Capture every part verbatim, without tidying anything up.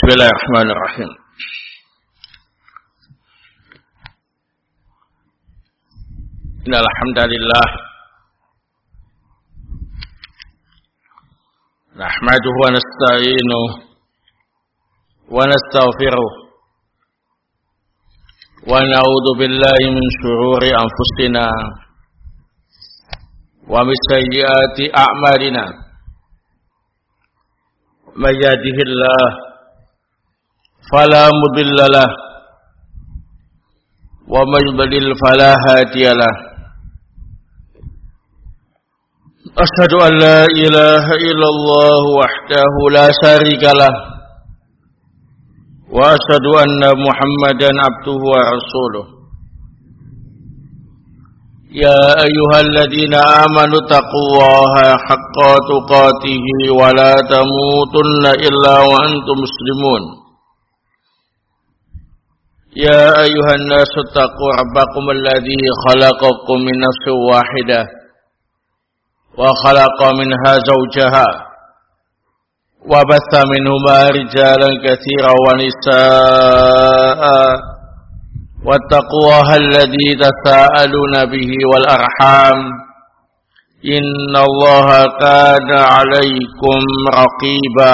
Bismillahirrahmanirrahim. Innal hamdalillah nahmaduhu wa nasta'inuhu wa nastaghfiruh wa na'udzu billahi min shururi anfusina wa min sayyiati a'malina. May yahdihillahu fala mudilla lahu wa may yudlil fala hadiya lahu. Asyhadu an la ilaha illallah wahdahu la syarika lah wa asyhadu anna Muhammadan abduhu wa rasuluh. Ya ayyuhalladzina amanu taqullaha haqqa tuqatih wa la tamutunna illa wa antum muslimun. Ya ayyuhan nasu taqu rabbakum alladzi khalaqakum min nafsin wahidah wa khalaqa minha zawjaha wa batha minhuma rijalan katsiran wa nisaa wattaqullaha alladzi tasaaluna bihi wal arham innallaha kana 'alaykum raqiba.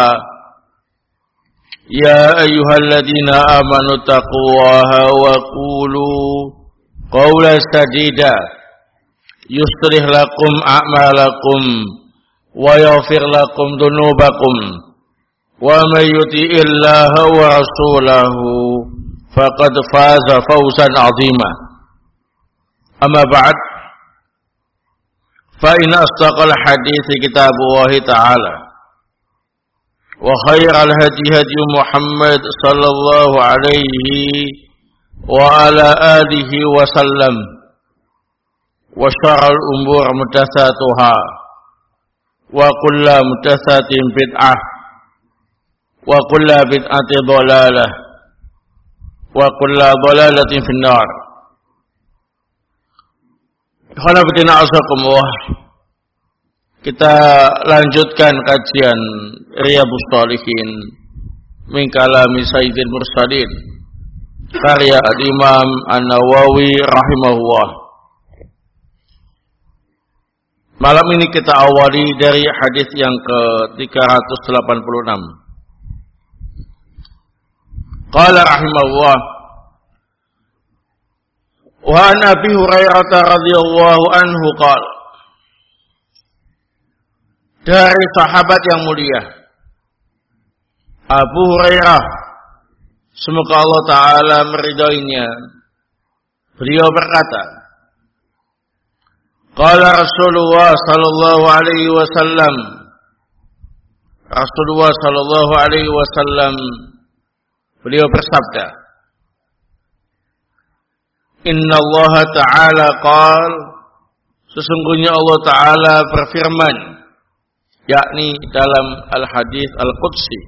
Ya ayyuhalladzina amanu taqullaha wa qulu qawlan sadida yuslih lakum a'malakum wa yaghfir lakum dhunubakum wa may yuti'illaha wa rasulahu faqad faza fawzan 'azima. Amma ba'd, fa inna asdaqal hadithi kitabullahi ta'ala wa khairal hadi hadi Muhammad sallallahu alaihi wa ala alihi wa sallam wa syarrul umur muhdatsatuha wa kullu muhdatsatin bid'ah wa kullu bid'atin dhalalah wa kullu dhalalatin finnar. Khanafatina asakumullah. Kita lanjutkan kajian Riyadhus Shalihin min kalami Sayyidil Mursalin karya Imam An-Nawawi rahimahullah. Malam ini kita awali dari hadis yang ke tiga ratus delapan puluh enam. Qala rahimahullah, wa an Abi Hurairah radhiyallahu anhu qala, dari sahabat yang mulia Abu Hurairah, semoga Allah Ta'ala meridainya, beliau berkata, qala Rasulullah sallallahu alaihi wasallam, Rasulullah sallallahu alaihi wasallam beliau bersabda, Inna Allah Ta'ala qal, sesungguhnya Allah Ta'ala berfirman, yakni dalam Al-Hadis Al-Qudsi,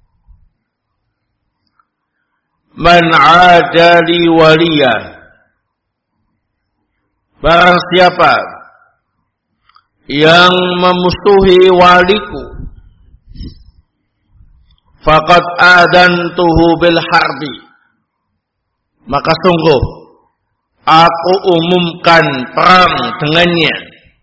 Man adali waliya, barang siapa yang memusuhi waliku, faqad adantuhu bil harbi, maka sungguh aku umumkan perang dengannya.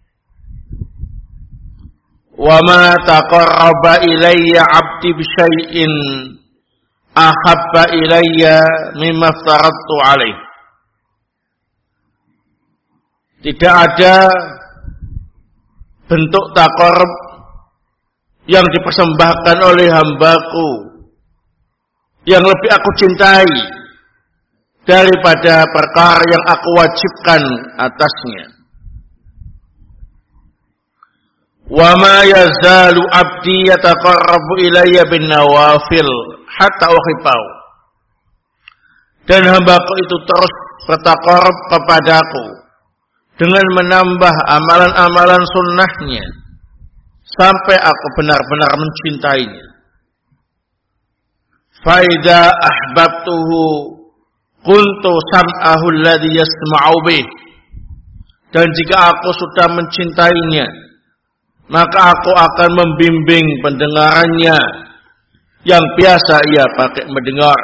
Wa ma taqarraba ilayya 'abdi bi syai'in ahabba ilayya mimma aftaradtu alaih. Tidak ada bentuk taqarrub yang dipersembahkan oleh hambaku yang lebih aku cintai daripada perkara yang aku wajibkan atasnya. Wa ma yazalu 'abdi yataqarrabu ilayya bin nawafil hatta uhibbahu. Dan hambaku itu terus bertaqarrub kepadaku dengan menambah amalan-amalan sunnahnya sampai aku benar-benar mencintainya. Fa idza ahbabtuhu kuntu sam'ahu alladhi yasma'u bih. Dan jika aku sudah mencintainya, maka aku akan membimbing pendengarannya yang biasa ia pakai mendengar.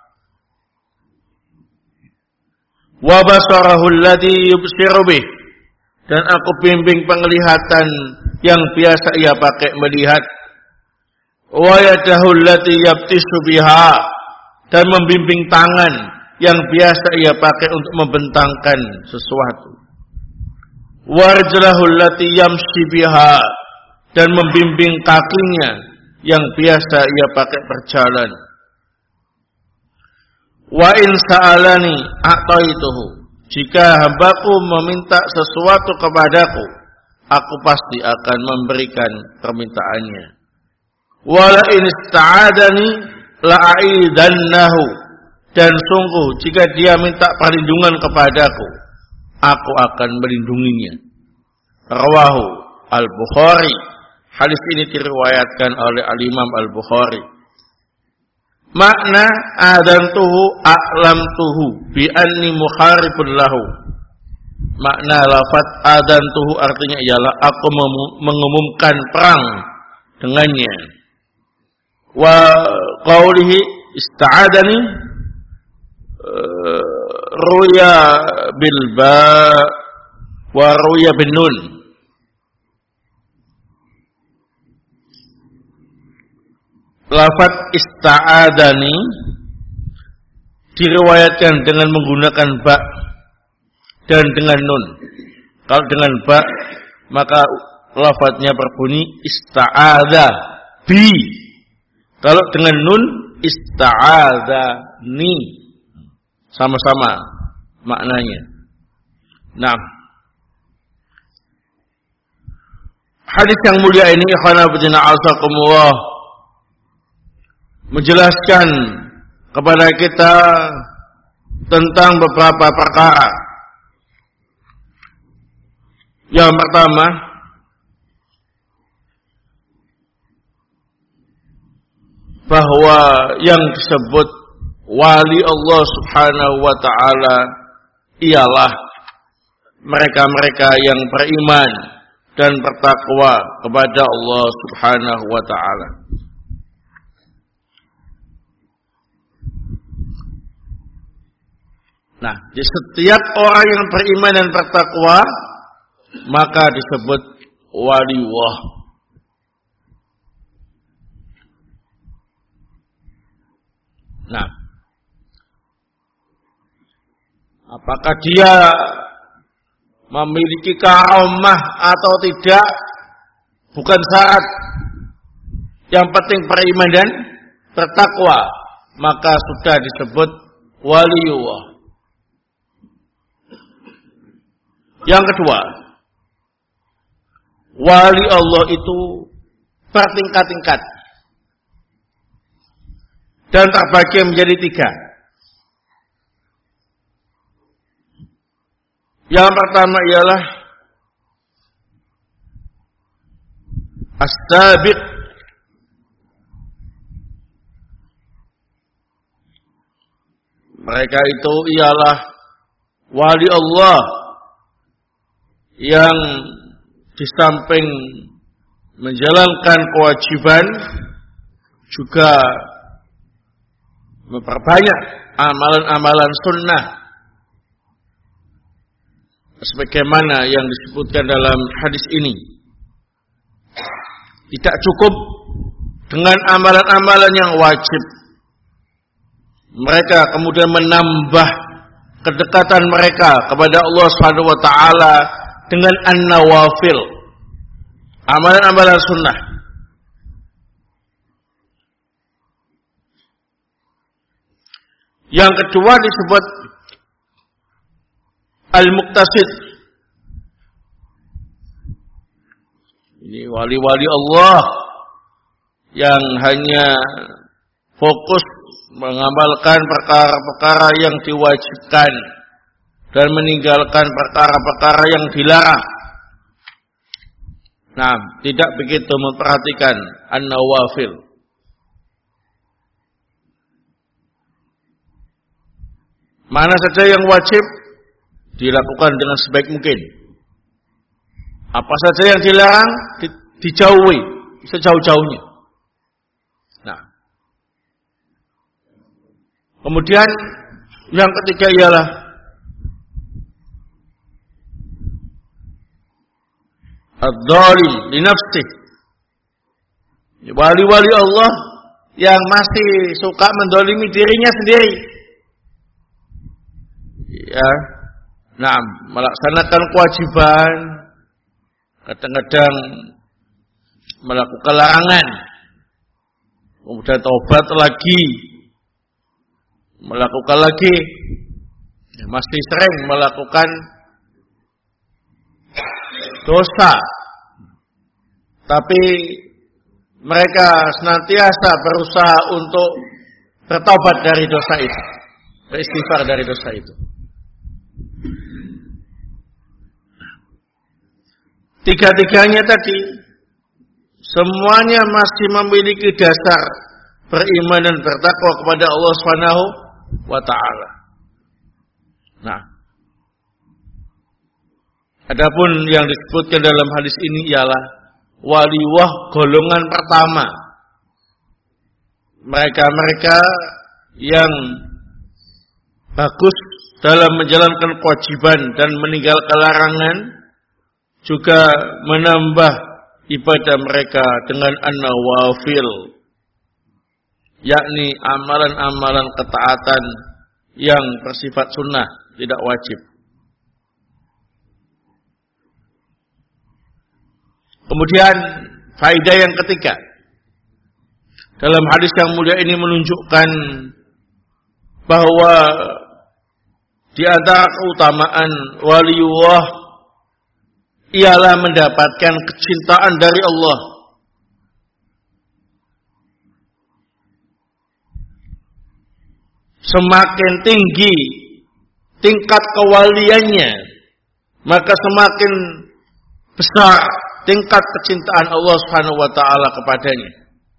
Wa basarahu alladhi yubsiru bih, dan aku bimbing penglihatan yang biasa ia pakai melihat. Wa yadahu allati yabtishu biha, dan membimbing tangan yang biasa ia pakai untuk membentangkan sesuatu. Wa rijlahu allati yamshi biha, dan membimbing kakinya yang biasa ia pakai berjalan. Wa in sa'alani a'taituhu, jika hambaku meminta sesuatu kepadaku, aku pasti akan memberikan permintaannya. Wala in ista'adani la'aidannahu, dan sungguh jika dia minta perlindungan kepadaku, aku akan melindunginya. Rawahu Al-Bukhari. Hadis ini diriwayatkan oleh Al-Imam Al-Bukhari. Makna adantuhu a'lamtuhu bi anni muharibun lahu. Makna lafaz adantuhu artinya ialah aku mengumumkan perang dengannya. Wa qawlihi ista'adani uh, ruya bil ba wa ruya bin nun. Lafaz ista'adani diriwayatkan dengan menggunakan ba dan dengan nun. Kalau dengan ba maka lafaznya berbunyi ista'adha bi. Kalau dengan nun ista'adhani, sama-sama maknanya. Nah, hadis yang mulia ini ikhwan fillah azakumullah menjelaskan kepada kita tentang beberapa perkara. Yang pertama, bahwa yang disebut wali Allah Subhanahu wa ta'ala ialah mereka-mereka yang beriman dan bertakwa kepada Allah Subhanahu wa ta'ala. Nah, di setiap orang yang beriman dan bertakwa maka disebut waliullah. Nah, apakah dia memiliki karomah atau tidak bukan syarat. Yang penting beriman dan bertakwa, maka sudah disebut waliullah. Yang kedua, wali Allah itu bertingkat-tingkat dan terbagi menjadi tiga. Yang pertama ialah as-sabiq, mereka itu ialah wali Allah yang di samping menjalankan kewajiban juga memperbanyak amalan-amalan sunnah sebagaimana yang disebutkan dalam hadis ini. Tidak cukup dengan amalan-amalan yang wajib, mereka kemudian menambah kedekatan mereka kepada Allah Subhanahu wa taala dengan an-nawafil, amalan-amalan sunnah. Yang kedua disebut al-muqtasid. Ini wali-wali Allah yang hanya fokus mengamalkan perkara-perkara yang diwajibkan dan meninggalkan perkara-perkara yang dilarang. Nah, tidak begitu memperhatikan an-nawafil. Mana saja yang wajib dilakukan dengan sebaik mungkin. Apa saja yang dilarang di, dijauhi sejauh-jauhnya. Nah, Kemudian yang ketiga ialah ad-dhalim li nafsih. Wali-wali Allah yang masih suka mendolimi dirinya sendiri. Ya, nah, melaksanakan kewajiban, kadang-kadang melakukan larangan, kemudian taubat lagi, melakukan lagi, ya, masih sering melakukan dosa, tapi mereka senantiasa berusaha untuk bertobat dari dosa itu, beristighfar dari dosa itu. Tiga-tiganya tadi semuanya masih memiliki dasar beriman dan bertakwa kepada Allah Subhanahu wa taala. Nah, adapun yang disebutkan dalam hadis ini ialah waliwah golongan pertama. Mereka-mereka yang bagus dalam menjalankan kewajiban dan meninggalkan larangan, juga menambah ibadah mereka dengan an-nawafil, yakni amalan-amalan ketaatan yang bersifat sunnah, tidak wajib. Kemudian faedah yang ketiga, dalam hadis yang mulia ini menunjukkan bahwa di antara keutamaan waliullah ialah mendapatkan kecintaan dari Allah. Semakin tinggi tingkat kewaliannya, maka semakin besar tingkat kecintaan Allah Subhanahu wa taala kepadanya.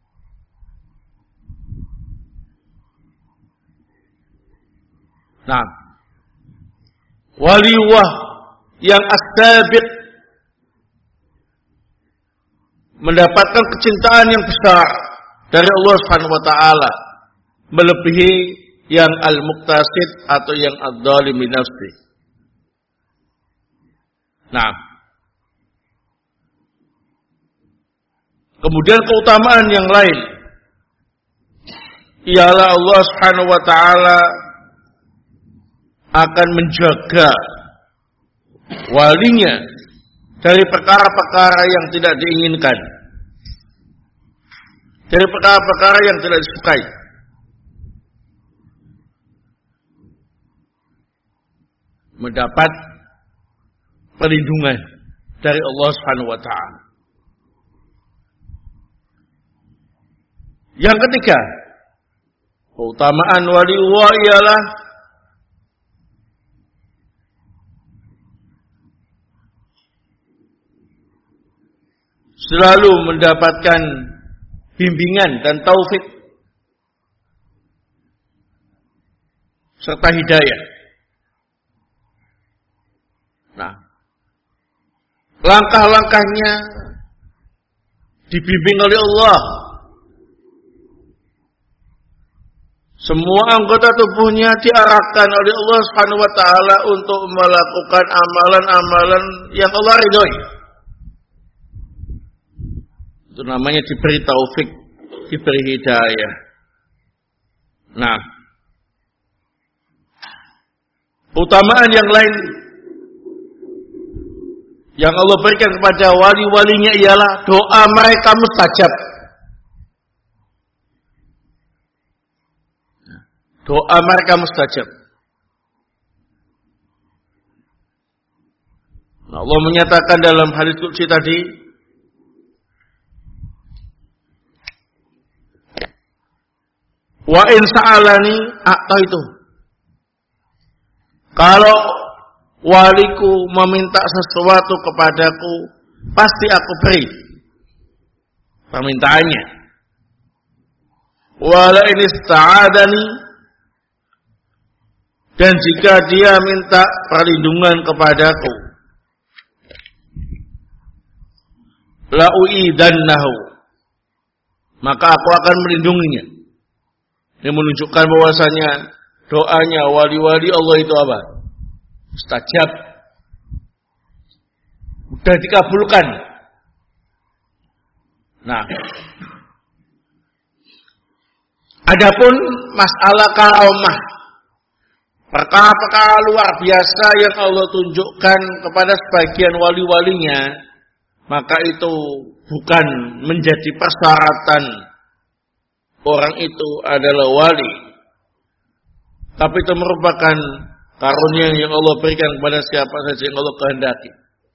Nah, waliullah yang as-sabiq mendapatkan kecintaan yang besar dari Allah Subhanahu wa taala, melebihi yang al-muqtasid atau yang adz-dzalim li nafsi. Nah, kemudian keutamaan yang lain ialah Allah Subhanahu wa taala akan menjaga walinya dari perkara-perkara yang tidak diinginkan, dari perkara-perkara yang tidak disukai. Mendapat perlindungan dari Allah Subhanahu wa taala. Yang ketiga, keutamaan waliullah ialah selalu mendapatkan bimbingan dan taufik serta hidayah. Nah, langkah-langkahnya dibimbing oleh Allah. Semua anggota tubuhnya diarahkan oleh Allah Subhanahu wa taala untuk melakukan amalan-amalan yang Allah ridhoi. Itu namanya diberi taufik, diberi hidayah. Nah, utamaan yang lain yang Allah berikan kepada wali-walinya ialah doa mereka mustajab. Doa mereka mustajab. Allah menyatakan dalam hadis qudsi tadi, wa in sa'alani a'taitu. Kalau waliku meminta sesuatu kepadaku, pasti aku beri permintaannya. Wala in ista'adani, dan jika dia minta perlindungan kepadaku, la uidannahu, maka aku akan melindunginya Yang menunjukkan bahwasanya doanya wali-wali Allah itu apa? Mustajab. Mudah dikabulkan. Nah, adapun masalah karomah, perkara-perkara luar biasa yang Allah tunjukkan kepada sebagian wali-walinya, maka itu bukan menjadi persyaratan orang itu adalah wali, tapi itu merupakan karunia yang Allah berikan kepada siapa saja yang Allah kehendaki.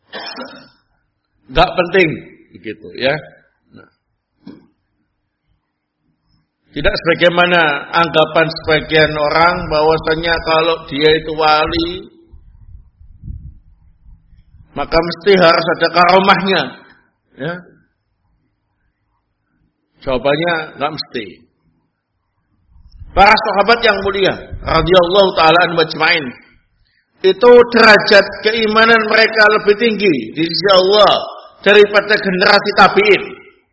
Gak penting, begitu ya. Nah. Tidak sebagaimana anggapan sebagian orang bahwasanya kalau dia itu wali, maka mesti harus ada karomahnya. Ya. Jawabannya nggak mesti. Para sahabat yang mulia, radhiyallahu taala anhum ajma'in, itu derajat keimanan mereka lebih tinggi di sisi Allah daripada generasi tabi'in.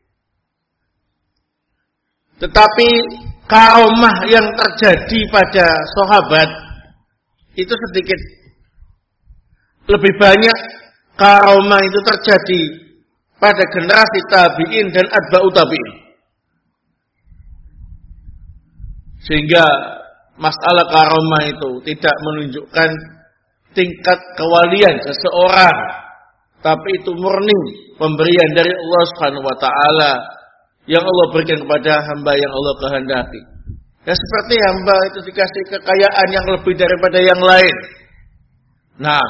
Tetapi karomah yang terjadi pada sahabat itu sedikit. Lebih banyak karomah itu terjadi pada generasi tabi'in dan atba'u tabi'in. Sehingga masalah karomah itu tidak menunjukkan tingkat kewalian seseorang, tapi itu murni pemberian dari Allah Subhanahu wa taala yang Allah berikan kepada hamba yang Allah kehendaki. Ya seperti hamba itu dikasih kekayaan yang lebih daripada yang lain. Nah,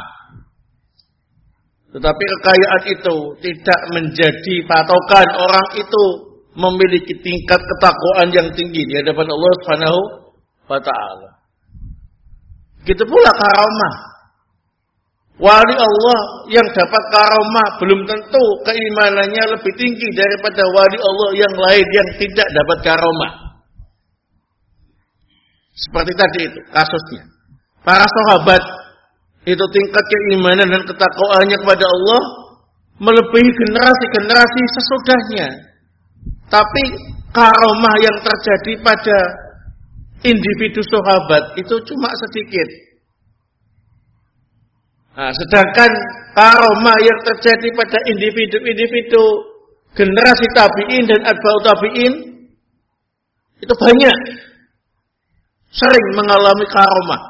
tetapi kekayaan itu tidak menjadi patokan orang itu memiliki tingkat ketakwaan yang tinggi di hadapan Allah Subhanahu wa taala. Begitu pula karomah. Wali Allah yang dapat karomah belum tentu keimanannya lebih tinggi daripada wali Allah yang lain yang tidak dapat karomah. Seperti tadi itu kasusnya. Para sahabat itu tingkat keimanan dan ketakwaannya kepada Allah melebihi generasi-generasi sesudahnya. Tapi karomah yang terjadi pada individu sahabat itu cuma sedikit. Nah, sedangkan karomah yang terjadi pada individu-individu generasi tabi'in dan atba'u tabi'in itu banyak, sering mengalami karomah.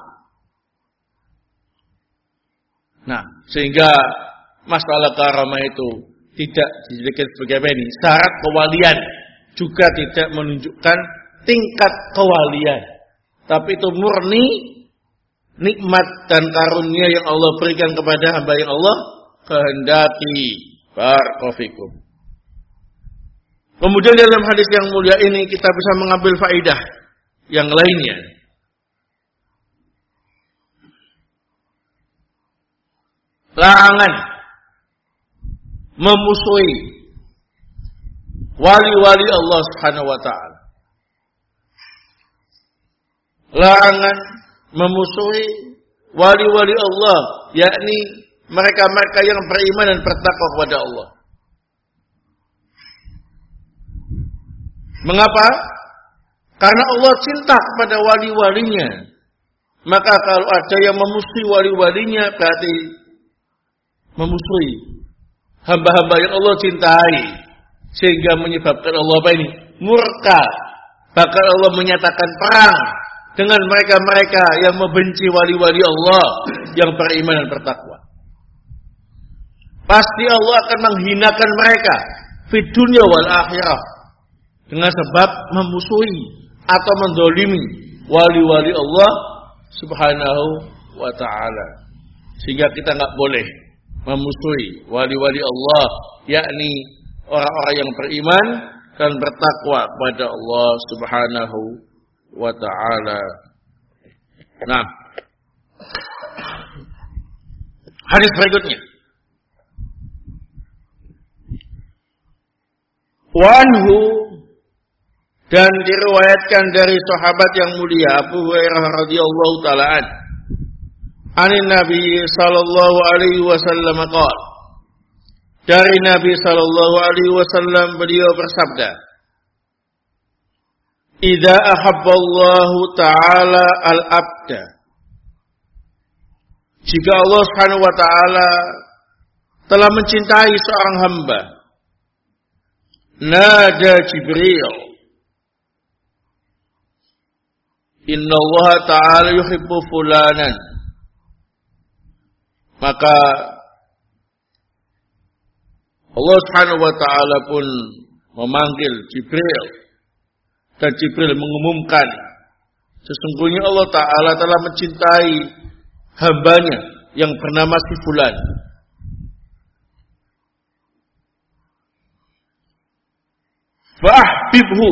Nah, sehingga masalah karomah itu tidak dijadikan sebagai ini syarat kewalian, juga tidak menunjukkan tingkat kewalian, tapi itu murni nikmat dan karunia yang Allah berikan kepada hamba yang Allah kehendaki. Barakallahu. Kemudian dalam hadis yang mulia ini kita bisa mengambil faidah yang lainnya. Larangan memusuhi wali-wali Allah Subhanahu wa taala. Larangan memusuhi wali-wali Allah, yakni mereka-mereka yang beriman dan bertakwa kepada Allah. Mengapa? Karena Allah cinta kepada wali-walinya. Maka kalau ada yang memusuhi wali-walinya, berarti memusuhi hamba-hamba yang Allah cintai, sehingga menyebabkan Allah apa ini? Murka. Bahkan Allah menyatakan perang dengan mereka-mereka yang membenci wali-wali Allah yang beriman dan bertakwa. Pasti Allah akan menghinakan mereka di dunia wal akhirah dengan sebab memusuhi atau mendolimi wali-wali Allah Subhanahu wa ta'ala. Sehingga kita nggak boleh memusuhi wali-wali Allah, yakni orang-orang yang beriman dan bertakwa kepada Allah Subhanahu wa ta'ala. Nah, hadis berikutnya. Wa anhu, dan diriwayatkan dari sahabat yang mulia Abu Hurairah radhiyallahu taala an, anin Nabi sallallahu alaihi wasallam qala, dari Nabi sallallahu alaihi wasallam beliau bersabda, idza ahabballahu ta'ala al-abda, jika Allah Subhanahu wa ta'ala telah mencintai seorang hamba, nada Jibril, inna Allah ta'ala yuhibbu fulanan, maka Allah Subhanahu wa ta'ala pun memanggil Jibril, dan Jibril mengumumkan sesungguhnya Allah ta'ala telah mencintai hambanya yang bernama si fulan. Fa'ahbibhu,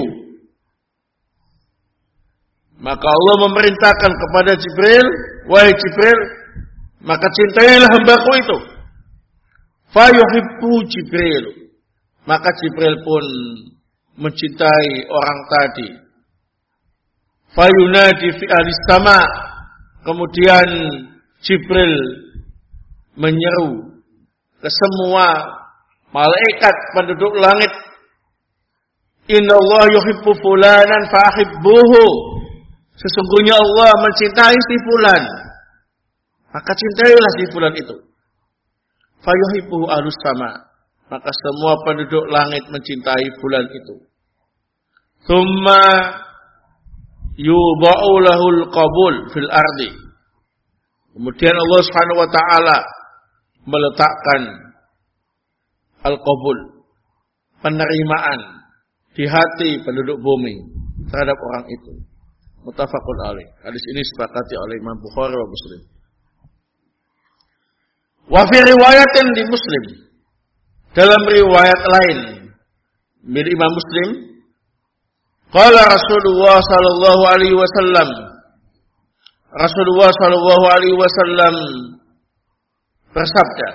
maka Allah memerintahkan kepada Jibril, wahai Jibril, maka cintailah hambaku itu. Fayuhibbu Jibril, maka Jibril pun mencintai orang tadi. Fayunadi fi ahlis sama, kemudian Jibril menyeru ke semua malaikat penduduk langit, inna Allah yuhibbu fulanan fa'ahibbuhu, sesungguhnya Allah mencintai si fulan, maka cintailah si fulan itu. Fayuhibbuhu ahlus sama, maka semua penduduk langit mencintai fulan itu. Tsumma yudha'u lahul qabul fil ardi, kemudian Allah Subhanahu wa ta'ala meletakkan al-qabul, penerimaan di hati penduduk bumi terhadap orang itu. Muttafaqun alaih. Hadis ini disepakati oleh Imam Bukhari wa Muslim. Wa fi riwayatin di Muslim, dalam riwayat lain milik Imam Muslim, qala Rasulullah sallallahu alaihi wasallam, Rasulullah sallallahu alaihi wasallam bersabda,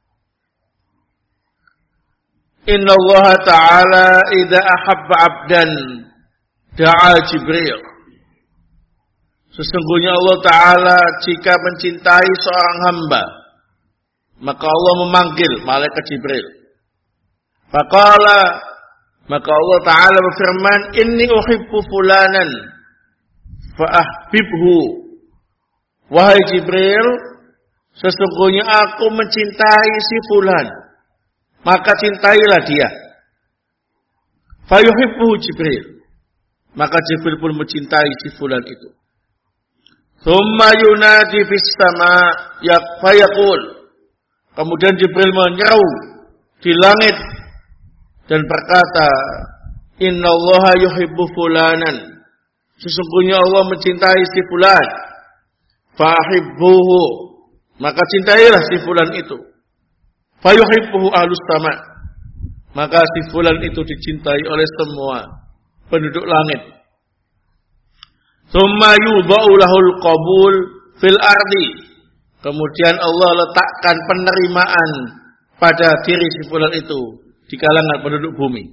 inna Allah ta'ala idza ahabba 'abdan da'a Jibril, sesungguhnya Allah ta'ala jika mencintai seorang hamba, maka Allah memanggil malaikat Jibril. Faqala, maka Allah ta'ala berfirman, inni uhibbu fulanan fa'ahbibhu, wahai Jibril, sesungguhnya aku mencintai si fulan, maka cintailah dia. Fayuhibbu Jibril, maka Jibril pun mencintai si fulan itu. Tsumma yunadi fis sama fayaqul, kemudian Jibril menyeru di langit dan berkata, inna Allaha yuhibbu fulanan, sesungguhnya Allah mencintai si fulan, fa'ahibbuhu, maka cintailah si fulan itu. Fayuhibbuhu ahlus sama, maka si fulan itu dicintai oleh semua penduduk langit. Tsumma yudha'u lahul qabul fil ardi, kemudian Allah letakkan penerimaan pada diri si fulan itu di kalangan penduduk bumi.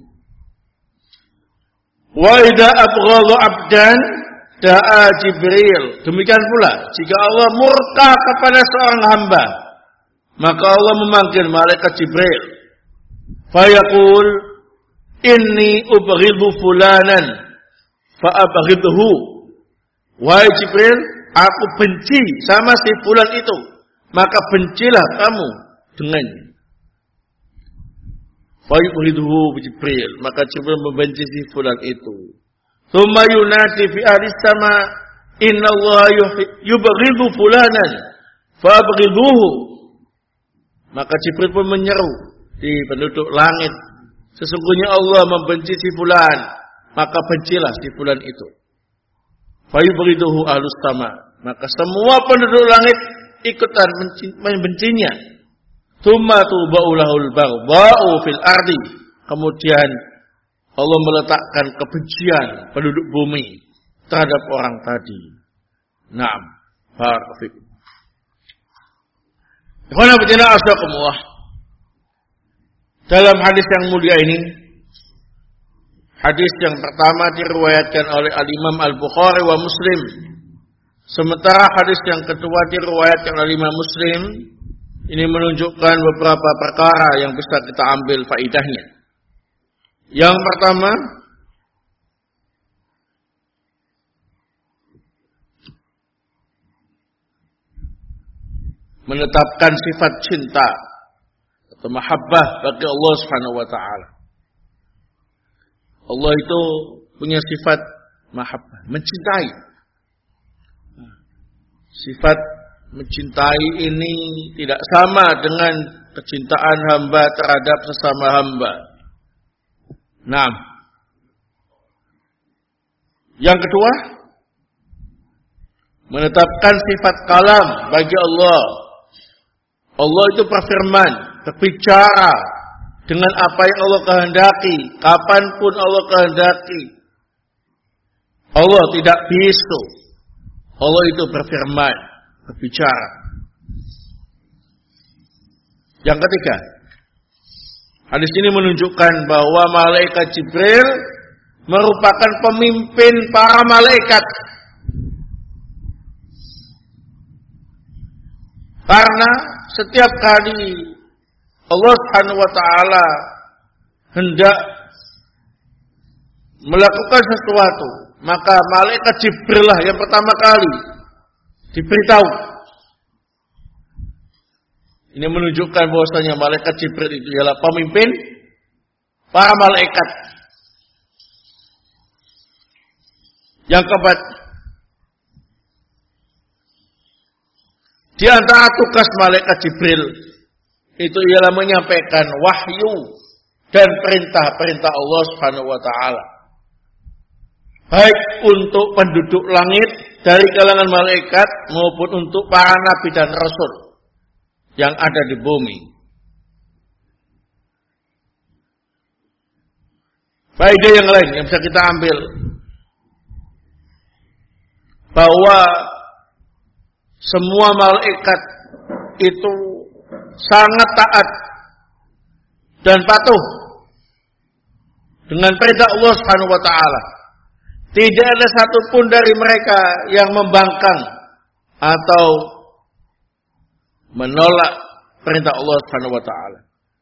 Wa idza abghadha 'abdan da'a Jibril, demikian pula jika Allah murka kepada seorang hamba, maka Allah memanggil malaikat Jibril. Fayaqul inni ubghidhu fulanan fa'abghidhu, wahai Jibril, aku benci sama si fulan itu, maka bencilah kamu dengannya. Fayubghidhu Jibril, maka Jibril membenci si fulan itu. Tsumma yunadi fi ahlis sama, inna Allah yubghidhu fulanan fa'abghidhuhu, maka Jibril pun menyeru di penduduk langit, sesungguhnya Allah membenci si fulan, maka bencilah si fulan itu. Fayubghidhuhu ahlus sama, maka semua penduduk langit ikutan membencinya. Tsumma tuba'u lahul baghdha'u fil ardi, kemudian Allah meletakkan kebencian penduduk bumi terhadap orang tadi. Naam, barakallahu. Ikhwana fillah asyaqumullah. Dalam hadis yang mulia ini, hadis yang pertama diriwayatkan oleh Al-Imam Al-Bukhari wa Muslim, sementara hadis yang kedua diriwayatkan oleh Imam Muslim. Ini menunjukkan beberapa perkara yang bisa kita ambil faidahnya. Yang pertama, menetapkan sifat cinta atau mahabbah bagi Allah Subhanahu wa taala. Allah itu punya sifat mahabbah, mencintai. Sifat mencintai ini tidak sama dengan kecintaan hamba terhadap sesama hamba. Nah, yang kedua, menetapkan sifat kalam bagi Allah. Allah itu berfirman, berbicara dengan apa yang Allah kehendaki, kapanpun Allah kehendaki. Allah tidak bisu. Allah itu berfirman, berbicara. Yang ketiga, hadis ini menunjukkan bahwa malaikat Jibril merupakan pemimpin para malaikat. Karena setiap kali Allah Subhanahu wa taala hendak melakukan sesuatu, maka malaikat Jibril lah yang pertama kali diberitahu. Ini menunjukkan bahwasanya malaikat Jibril itu adalah pemimpin para malaikat. Yang keempat, di antara tugas malaikat Jibril itu ialah menyampaikan wahyu dan perintah-perintah Allah Subhanahu wa taala. Baik untuk penduduk langit dari kalangan malaikat maupun untuk para nabi dan rasul yang ada di bumi. Faedah yang lain yang bisa kita ambil bahwa semua malaikat itu sangat taat dan patuh dengan perintah Allah Subhanahu wa taala. Tidak ada satupun dari mereka yang membangkang atau menolak perintah Allah Subhanahu wa taala.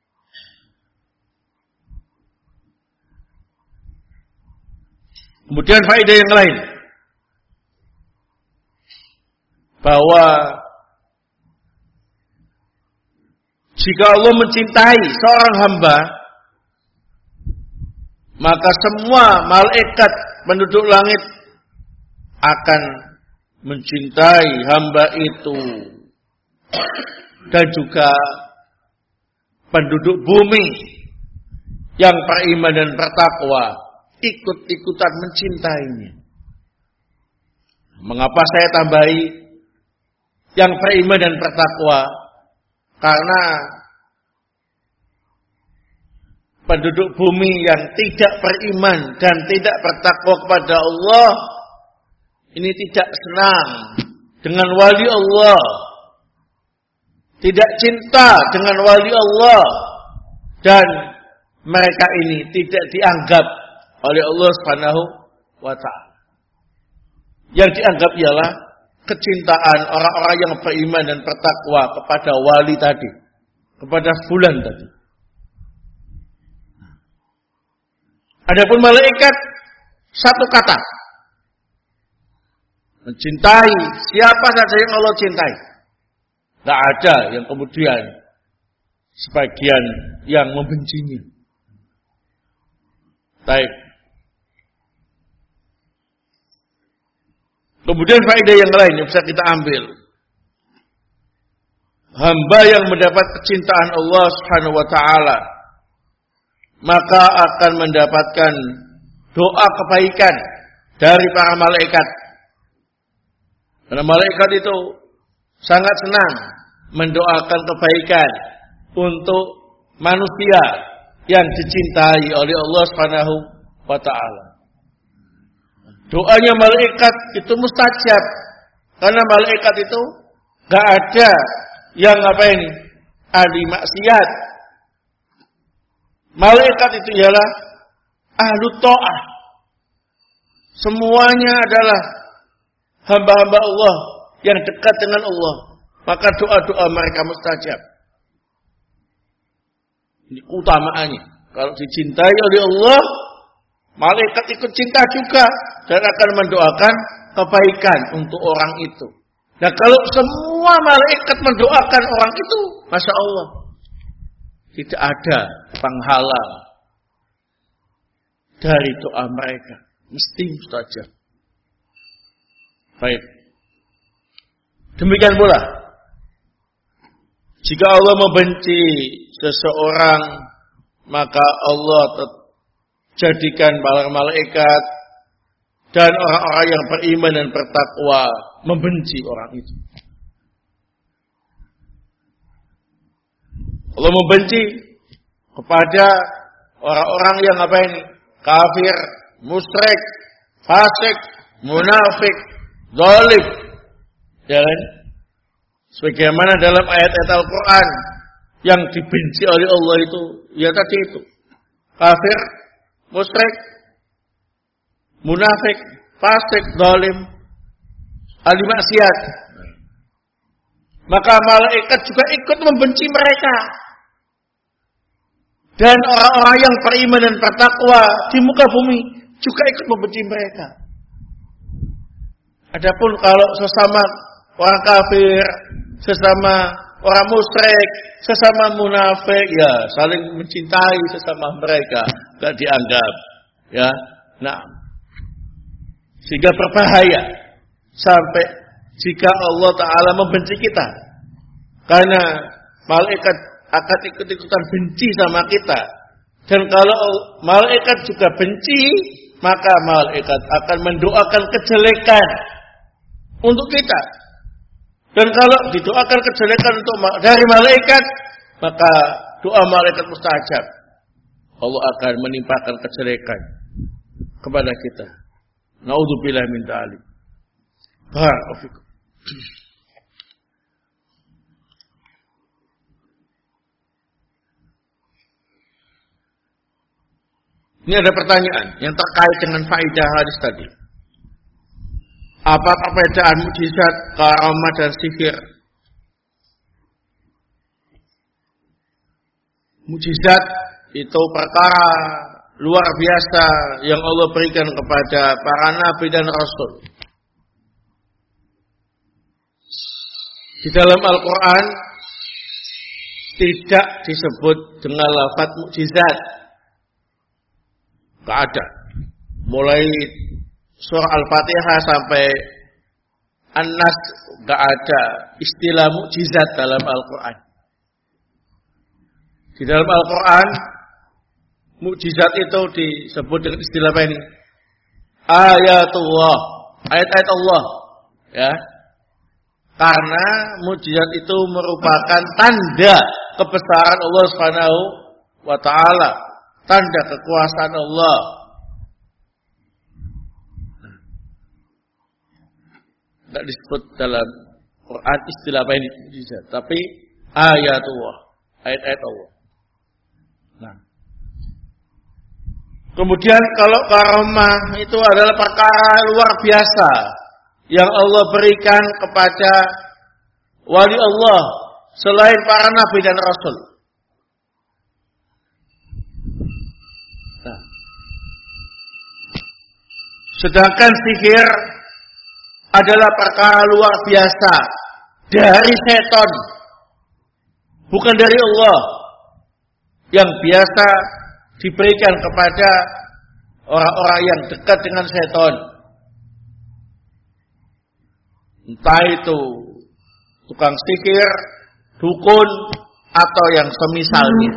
Kemudian faedah yang lain, bahwa jika Allah mencintai seorang hamba, maka semua malaikat penduduk langit akan mencintai hamba itu, dan juga penduduk bumi yang beriman dan bertakwa ikut-ikutan mencintainya. Mengapa saya tambahi yang beriman dan bertakwa? Karena penduduk bumi yang tidak beriman dan tidak bertakwa kepada Allah ini tidak senang dengan wali Allah, tidak cinta dengan wali Allah, dan mereka ini tidak dianggap oleh Allah Subhanahu wa taala. Yang dianggap ialah kecintaan orang-orang yang beriman dan bertakwa kepada wali tadi, kepada fulan tadi. Adapun malaikat satu kata, mencintai siapa saja yang Allah cintai. Tidak ada yang kemudian sebagian yang membencinya. Baik. Kemudian faedah yang lain yang bisa kita ambil, hamba yang mendapat kecintaan Allah Subhanahu wa taala maka akan mendapatkan doa kebaikan dari para malaikat. Karena malaikat itu sangat senang mendoakan kebaikan untuk manusia yang dicintai oleh Allah Subhanahu wa taala. Doanya malaikat itu mustajab, karena malaikat itu gak ada yang ngapain ahli maksiat. Malaikat itu ialah ahlu ta'ah. Semuanya adalah hamba-hamba Allah yang dekat dengan Allah, maka doa-doa mereka mustajab. Ini keutamaannya. Kalau dicintai oleh Allah, malaikat ikut cinta juga dan akan mendoakan kebaikan untuk orang itu. Nah kalau semua malaikat mendoakan orang itu, Masya Allah, tidak ada penghalang dari doa mereka. Mesti mustajab. Baik. Demikian pula, jika Allah membenci seseorang, maka Allah jadikan para malaikat dan orang-orang yang beriman dan bertakwa membenci orang itu. Allah membenci kepada orang-orang yang apa ini? Kafir, musyrik, fasik, munafik, zalim. Ya kan? Sebagaimana dalam ayat-ayat Al-Quran yang dibenci oleh Allah itu, ya tadi itu. Kafir, musyrik, munafik, fasik, zalim, ahli maksiat. Maka malaikat juga ikut membenci mereka. Dan orang-orang yang beriman dan bertakwa di muka bumi juga ikut membenci mereka. Adapun kalau sesama orang kafir, sesama orang musyrik, sesama munafik, ya saling mencintai sesama mereka, enggak dianggap, ya. Nah, sehingga berbahaya sampai jika Allah Ta'ala membenci kita, karena malaikat akan ikut-ikutan benci sama kita. Dan kalau malaikat juga benci, maka malaikat akan mendoakan kejelekan untuk kita. Dan kalau didoakan kejelekan untuk dari malaikat, maka doa malaikat mustajab. Allah akan menimpakan kejelekan kepada kita. Naudzubillah min dzalik. Barakallahu. Ini ada pertanyaan yang terkait dengan faedah hadis tadi. Apa perbedaan mukjizat, karamah dan sihir? Mukjizat itu perkara luar biasa yang Allah berikan kepada para nabi dan rasul. Di dalam Al-Quran tidak disebut dengan lafaz mukjizat. Tidak ada. Mulai surah Al-Fatihah sampai An-Nas tidak ada istilah mukjizat dalam Al-Quran. Di dalam Al-Quran mukjizat itu disebut dengan istilah apa ini? Ayatullah, ayat-ayat Allah, ya. Karena mukjizat itu merupakan tanda kebesaran Allah Subhanahu wa taala, tanda kekuasaan Allah. Tidak disebut dalam Quran istilah apa ini mukjizat, tapi ayatullah, ayat-ayat Allah. Nah. Kemudian kalau karamah itu adalah perkara luar biasa yang Allah berikan kepada wali Allah selain para nabi dan rasul. Nah. Sedangkan sihir adalah perkara luar biasa dari setan, bukan dari Allah, yang biasa diberikan kepada orang-orang yang dekat dengan setan. Entah itu tukang sihir, dukun, atau yang semisalnya.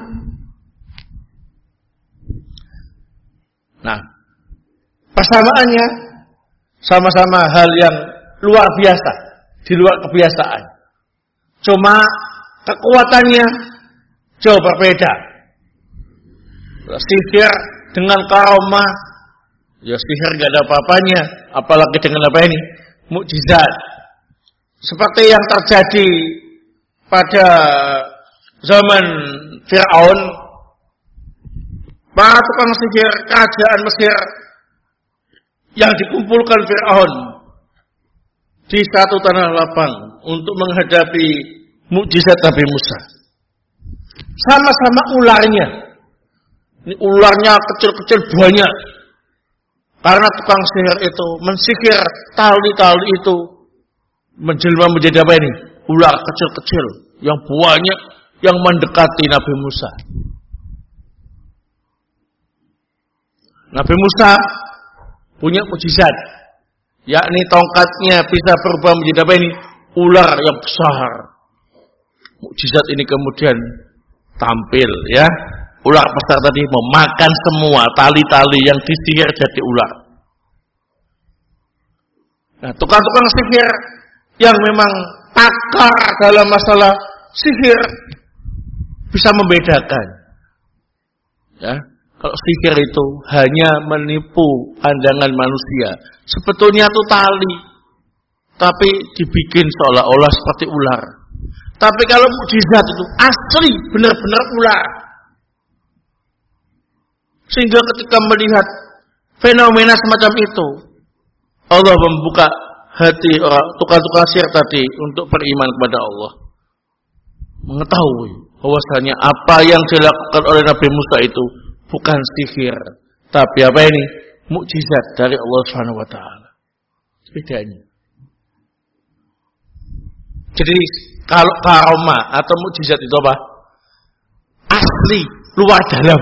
Nah, persamaannya sama-sama hal yang luar biasa, di luar kebiasaan. Cuma kekuatannya jauh berbeda. Sihir dengan karamah, ya sihir gak ada apa-apanya, apalagi dengan apa ini? Mukjizat. Seperti yang terjadi pada zaman Fir'aun, para tukang sihir kerajaan Mesir yang dikumpulkan Fir'aun di satu tanah lapang untuk menghadapi mukjizat Nabi Musa. Sama-sama ularnya. Ini ularnya kecil-kecil banyak. Karena tukang sihir itu mensihir tali-tali itu menjelma menjadi apa ini? Ular kecil-kecil yang banyak yang mendekati Nabi Musa. Nabi Musa punya mukjizat, yakni tongkatnya bisa berubah menjadi apa ini? Ular yang besar. Mukjizat ini kemudian tampil, ya. Ular besar tadi memakan semua tali-tali yang disihir jadi ular. Nah, tukang-tukang sihir yang memang pakar dalam masalah sihir bisa membedakan. Ya, kalau sihir itu hanya menipu pandangan manusia, sebetulnya itu tali, tapi dibikin seolah-olah seperti ular. Tapi kalau mukjizat itu asli, benar-benar ular. Sehingga ketika melihat fenomena semacam itu, Allah membuka hati orang tukang-tukang sihir tadi untuk beriman kepada Allah. Mengetahui bahwasanya apa yang dilakukan oleh Nabi Musa itu bukan sihir, tapi apa ini? Mukjizat dari Allah Subhanahu wa taala. Bedanya. Jadi kalau karomah atau mukjizat itu apa? Asli, luar dalam.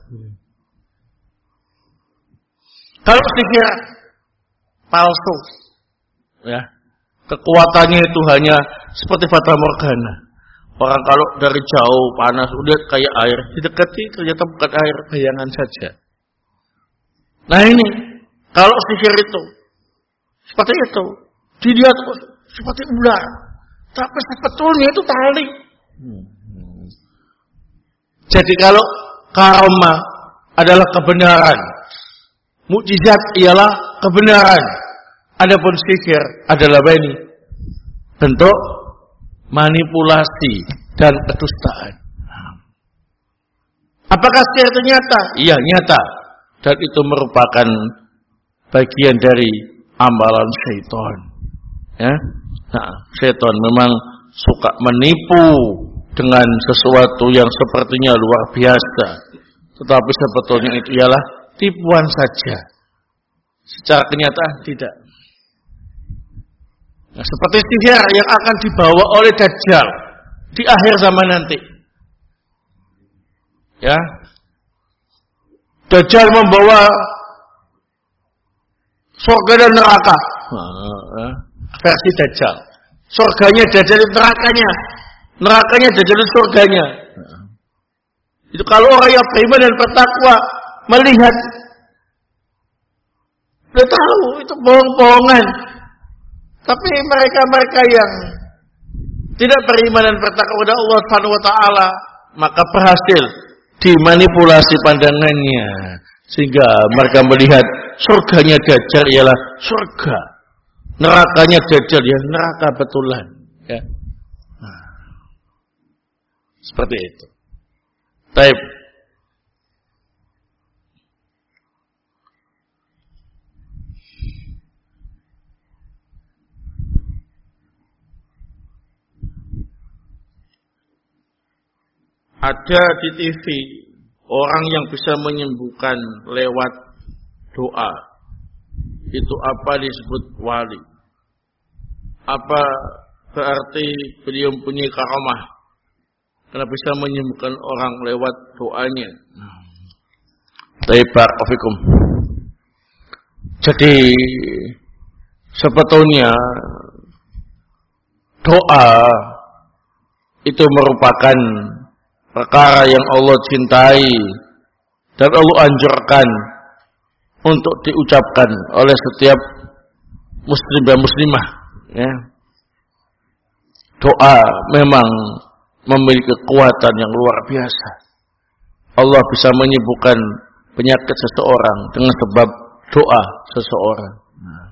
Kalau sihir palsu, ya, kekuatannya itu hanya seperti fata morgana. Orang kalau dari jauh panas, udah kayak air, didekati ternyata bukan air, bayangan saja. Nah ini, kalau sihir itu seperti itu, dilihat seperti ular, tapi sebetulnya itu tali. Jadi kalau karomah adalah kebenaran, mukjizat ialah kebenaran. Adapun sihir adalah ini bentuk manipulasi dan kedustaan. Apakah sihir itu nyata? Iya, nyata. Dan itu merupakan bagian dari amalan syaitan. Ya. Nah, syaitan memang suka menipu dengan sesuatu yang sepertinya luar biasa. Tetapi sebetulnya itu ialah tipuan saja. Secara kenyataan tidak. Nah, seperti sihir yang akan dibawa oleh Dajjal di akhir zaman nanti. Ya. Dajjal membawa surga dan neraka. Nah, versi Dajjal. Surganya Dajjal itu nerakanya. Nerakanya Dajjal itu surganya. Itu kalau orang yang beriman dan bertakwa melihat, dia tahu itu bohong-bohongan. Tapi mereka-mereka yang tidak beriman dan bertakwa kepada Allah Subhanahu wa taala, maka berhasil dimanipulasi pandangannya sehingga mereka melihat surganya Dajjal ialah surga, nerakanya Dajjal ya neraka betulan, ya. Nah, seperti itu. Baik. Ada di T V orang yang bisa menyembuhkan lewat doa. Itu apa disebut wali? Apa berarti beliau punya karamah? Karena bisa menyembuhkan orang lewat doanya. Barakallahu. Jadi sebetulnya doa itu merupakan perkara yang Allah cintai dan Allah anjurkan untuk diucapkan oleh setiap muslim dan muslimah, ya. Doa memang memiliki kekuatan yang luar biasa. Allah bisa menyembuhkan penyakit seseorang dengan sebab doa seseorang. Nah.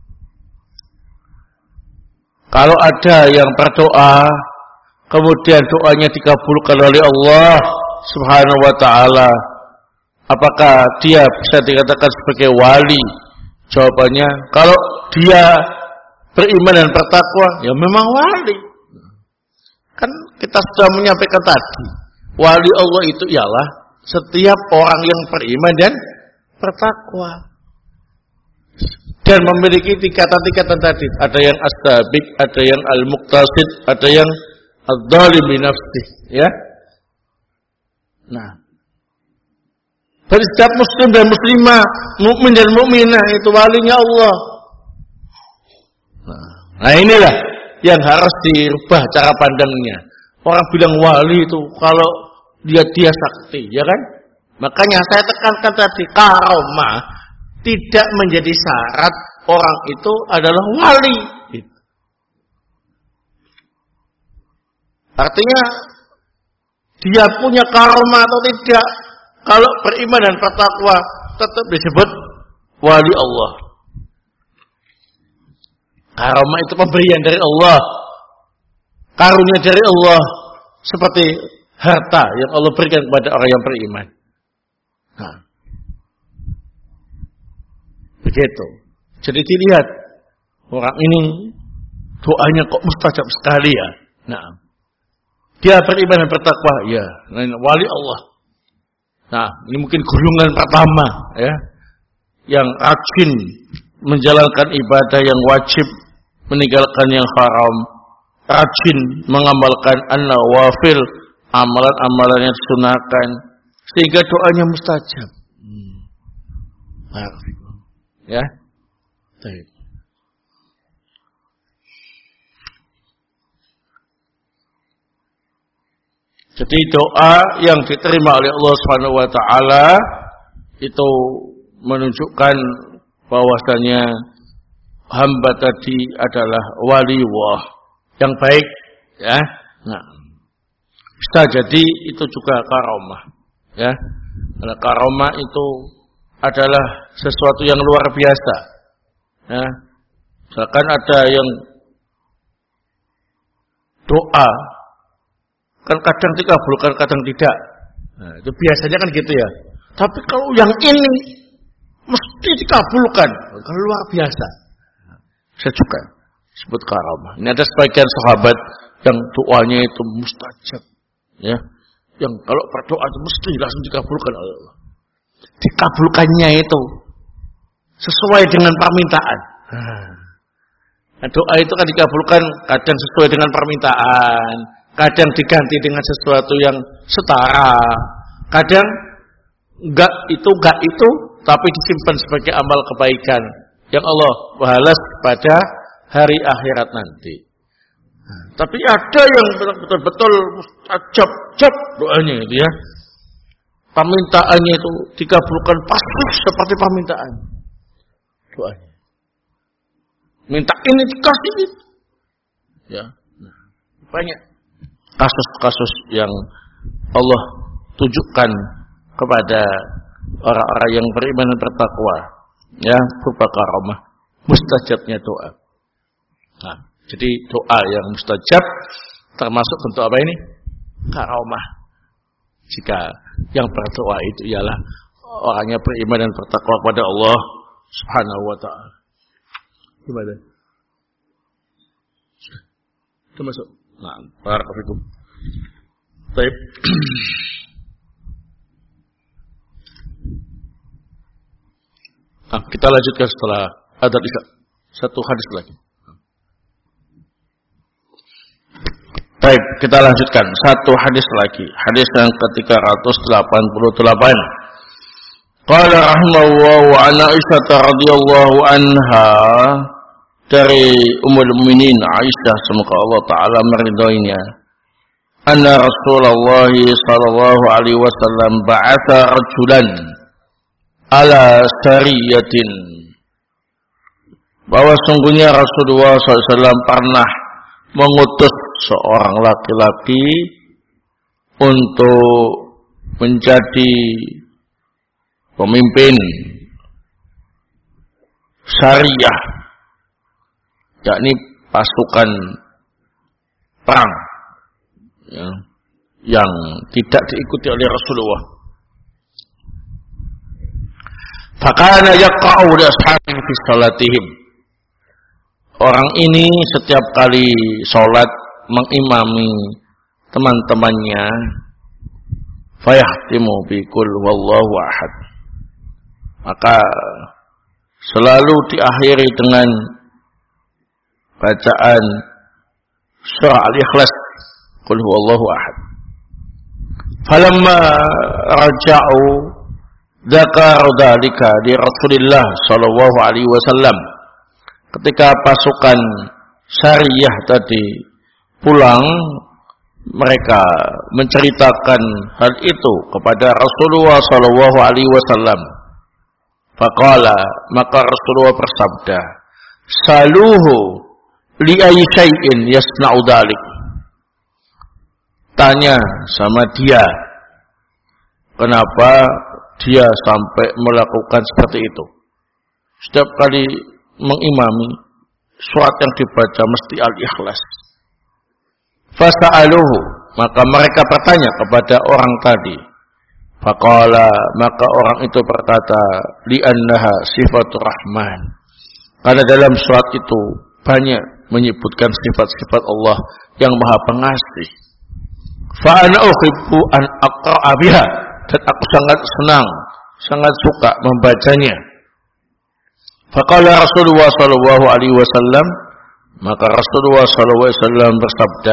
Kalau ada yang berdoa kemudian doanya dikabulkan oleh Allah Subhanahu wa taala, apakah dia bisa dikatakan sebagai wali? Jawabannya, kalau dia beriman dan bertakwa, ya memang wali. Kan kita sudah menyampaikan tadi, wali Allah itu ialah setiap orang yang beriman dan bertakwa. dan memiliki tingkatan-tingkatan tadi. Ada yang as-sabiq, ada yang al-muqtasid, ada yang adz-dzalim li nafsih, ya. Nah, bagi setiap muslim dan muslimah, mukmin dan mukminah itu walinya Allah. Nah, nah inilah yang harus dirubah cara pandangnya. Orang bilang wali itu kalau dia dia sakti, ya kan? Makanya saya tekankan tadi, karomah tidak menjadi syarat orang itu adalah wali. Artinya dia punya karomah atau tidak, kalau beriman dan bertakwa tetap disebut wali Allah. Karomah itu pemberian dari Allah, karunia dari Allah, seperti harta yang Allah berikan kepada orang yang beriman. Nah, begitu. Jadi dilihat orang ini doanya kok mustajab sekali ya. Nah, dia beriman dan bertakwa, ya, wali Allah. Nah, ini mungkin golongan pertama, ya, yang rajin menjalankan ibadah yang wajib, meninggalkan yang haram, rajin mengamalkan an-nawafil, amalan-amalan yang disunahkan, sehingga doanya mustajab. Hmm. Ya, baik. Jadi doa yang diterima oleh Allah Subhanahu wa taala itu menunjukkan bahwasanya hamba tadi adalah waliullah yang baik, ya. Nah, bisa jadi itu juga karomah, ya. Karena karomah itu adalah sesuatu yang luar biasa, ya. Misalkan ada yang doa kan kadang dikabulkan, kadang tidak. Nah, itu biasanya kan gitu ya. Tapi kalau yang ini mesti dikabulkan, kan luar biasa. Saya juga sebut karamah. Ini ada sebagian sahabat yang doanya itu mustajab, ya. Yang kalau berdoa itu mesti langsung dikabulkan oleh Allah. Dikabulkannya itu sesuai dengan permintaan. Nah, doa itu kan dikabulkan kadang sesuai dengan permintaan, kadang diganti dengan sesuatu yang setara, kadang enggak itu enggak itu, tapi disimpan sebagai amal kebaikan yang Allah balas pada hari akhirat nanti. Nah, tapi ada yang betul-betul mustajab doanya itu, ya. Permintaannya itu dikabulkan pasti seperti permintaan doanya. Minta ini dikasih itu, ya. Nah, banyak kasus-kasus yang Allah tunjukkan kepada orang-orang yang beriman dan bertakwa, ya, berupa karamah, mustajabnya doa. Nah, jadi doa yang mustajab termasuk bentuk apa ini? Karamah. Jika yang berdoa itu ialah orangnya beriman dan bertakwa kepada Allah Subhanahu wa taala. Gimana? Sudah masuk. Nah, barakallahu. Baik. Nah, kita lanjutkan setelah adzan isya. Satu hadis lagi. Baik, kita lanjutkan satu hadis lagi. Hadis yang ke tiga ratus delapan puluh delapan. Qala rahimahullahu an Aisyah radhiyallahu anha, dari Ummul Mukminin Aisyah, semoga Allah taala meridhoinya, anna Rasulullah sallallahu alaihi wasallam ba'atha rajulan ala sariyatin, bahwa sungguhnya Rasulullah sallallahu alaihi wasallam pernah mengutus seorang laki-laki untuk menjadi pemimpin syariah, yakni pasukan perang, ya, yang tidak diikuti oleh Rasulullah. Fakana yaqra'u li ashabihi fi salatihim. Orang ini setiap kali sholat mengimami teman-temannya, fayahtimu bi qul wallahu ahad. Maka selalu diakhiri dengan bacaan surah Al-Ikhlas, Qul huwallahu ahad. Falamma raja'u dzakaru dzalika di Rasulillah sallallahu alaihi wasallam. Ketika pasukan Sariyah tadi pulang, mereka menceritakan hal itu kepada Rasulullah sallallahu alaihi wasallam. Faqala, maka Rasulullah bersabda, saluhu li ayyi syai'in yasna'u dzalik. Tanya sama dia, kenapa dia sampai melakukan seperti itu. Setiap kali mengimami, surat yang dibaca mesti Al-Ikhlas. Fasa'aluhu, maka mereka bertanya kepada orang tadi. Faqala, maka orang itu berkata, li'annaha sifatur rahman. Karena dalam surat itu banyak menyebutkan sifat-sifat Allah yang Maha Pengasih. Fa ana uhibbu an aqra'a biha, dan aku sangat senang, sangat suka membacanya. Faqala Rasulullah sallallahu alaihi wasallam, maka Rasulullah sallallahu alaihi wasallam bersabda,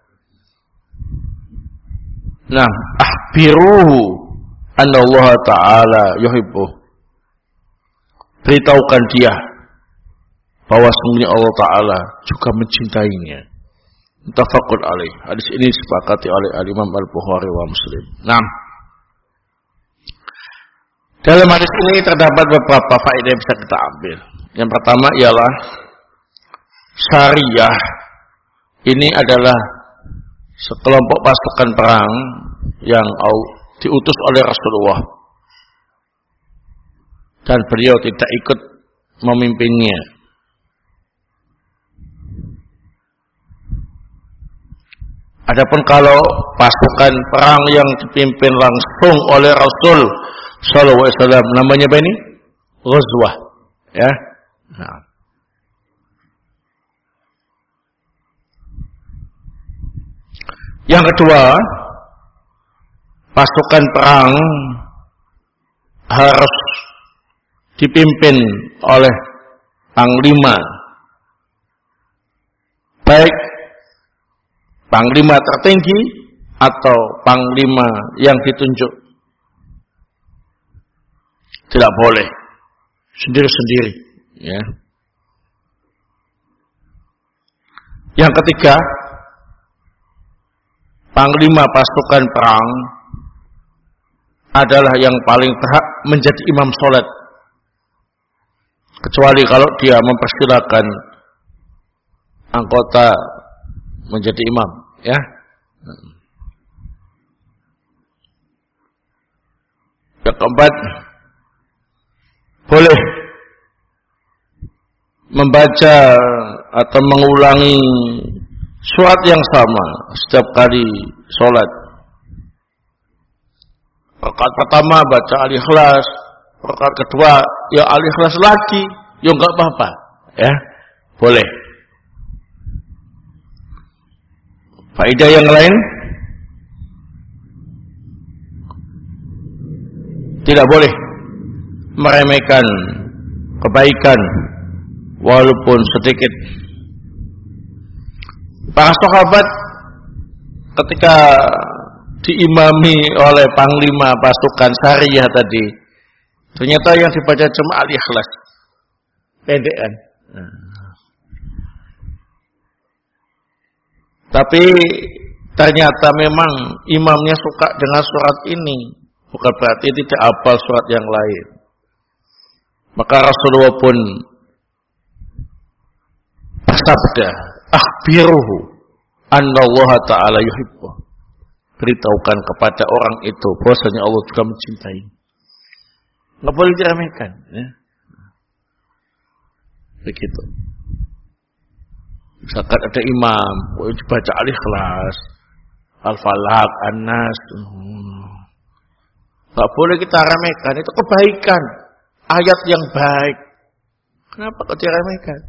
nah, akhbiruhu anna Allah Ta'ala yuhibbuh. Beritahukan dia bahwa sungguhnya Allah Ta'ala juga mencintainya. Muttafaqun alaih. Hadis ini disepakati oleh Al-Imam Al-Bukhari wa Muslim. Nah, dalam hadis ini terdapat beberapa faedah yang bisa kita ambil. Yang pertama ialah Sariyah ini adalah sekelompok pasukan perang yang diutus oleh Rasulullah, dan beliau tidak ikut memimpinnya. Adapun kalau pasukan perang yang dipimpin langsung oleh Rasul sallallahu alaihi wasallam, namanya apa ini? Ghazwah, ya. Nah. Yang kedua, pasukan perang harus dipimpin oleh panglima, baik panglima tertinggi atau panglima yang ditunjuk. Tidak boleh sendiri-sendiri, ya. Yang ketiga, panglima pasukan perang adalah yang paling berhak menjadi imam sholat, kecuali kalau dia mempersilahkan anggota menjadi imam, ya. Yang keempat, boleh membaca atau mengulangi surat yang sama setiap kali sholat. Rakaat pertama baca Al-Ikhlas, rakaat kedua ya Al-Ikhlas lagi, ya enggak apa-apa, ya, boleh. Faedah yang lain, tidak boleh meremehkan kebaikan walaupun sedikit. Para sahabat ketika diimami oleh panglima pasukan Sariyah tadi, ternyata yang dibaca cuma Al-Ikhlas, pendek kan. Nah. Tapi ternyata memang imamnya suka dengan surat ini, bukan berarti tidak hafal surat yang lain. Maka Rasulullah pun bersabda, akhbiruhu anna Allah Ta'ala yuhibbuh. Beritahukan kepada orang itu bahwasanya Allah juga mencintai. Nggak boleh diremehkan, ya. Begitu. Misalkan ada imam, baca Al-Ikhlas, Al-Falaq, An-Nas, nggak boleh kita remehkan. Itu kebaikan, ayat yang baik. Kenapa kok diremehkan?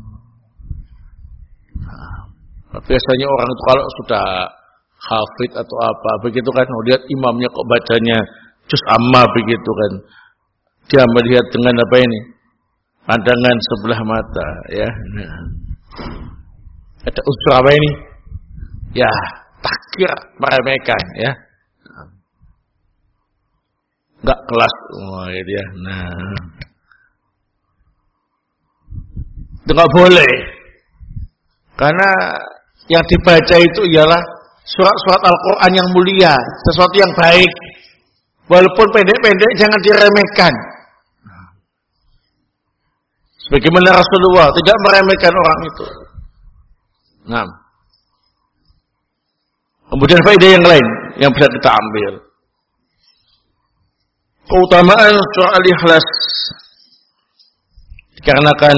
Nah, biasanya orang itu kalau sudah hafid atau apa, begitu kan, lihat imamnya kok bacanya juz amma begitu kan, dia melihat dengan apa ini, pandangan sebelah mata, ya. Nah. Ada unsur apa ini? Ya, takdir, meremehkan, ya. Enggak kelas, oh, gitu ya. Nah, itu enggak boleh, karena yang dibaca itu ialah surat-surat Al-Quran yang mulia, sesuatu yang baik. Walaupun pendek-pendek, jangan diremehkan. Sebagaimana Rasulullah tidak meremehkan orang itu. Nah, kemudian faedah yang lain yang bisa kita ambil, keutamaan surah Al-Ikhlas dikarenakan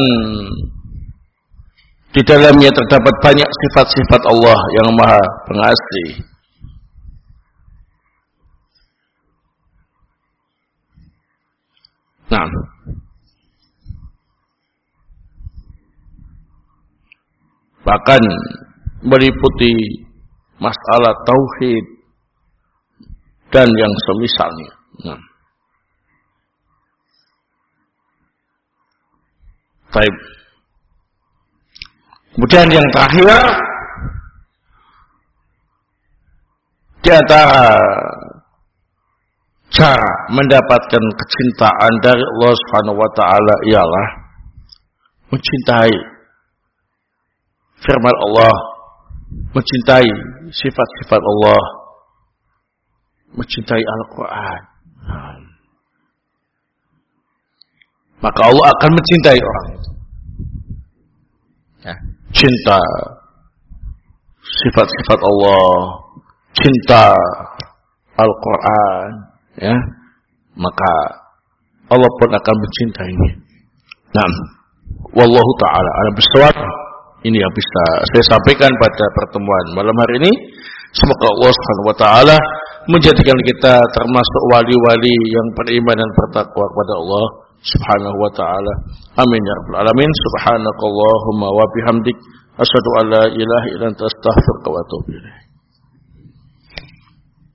di dalamnya terdapat banyak sifat-sifat Allah yang Maha Pengasih. Nah, bahkan meliputi masalah tauhid dan yang semisalnya. Nah, baik. Kemudian yang terakhir, di antara cara mendapatkan kecintaan dari Allah Subhanahu wa taala ialah mencintai firman Allah, mencintai sifat-sifat Allah, mencintai Al-Quran. Maka Allah akan mencintai orang itu. Ya. Cinta sifat-sifat Allah, cinta Al-Quran, ya, maka Allah pun akan mencintainya. Nah, wallahu ta'ala a'lam bishawab. Ini yang bisa saya sampaikan pada pertemuan malam hari ini. Semoga Allah Subhanahu wa taala menjadikan kita termasuk wali-wali yang beriman dan bertakwa kepada Allah Subhanahu wa taala. Amin ya rabbal alamin. Subhanakallahumma wa bihamdik asyhadu an la ilaha illa anta astaghfiruka wa atubu ilaik.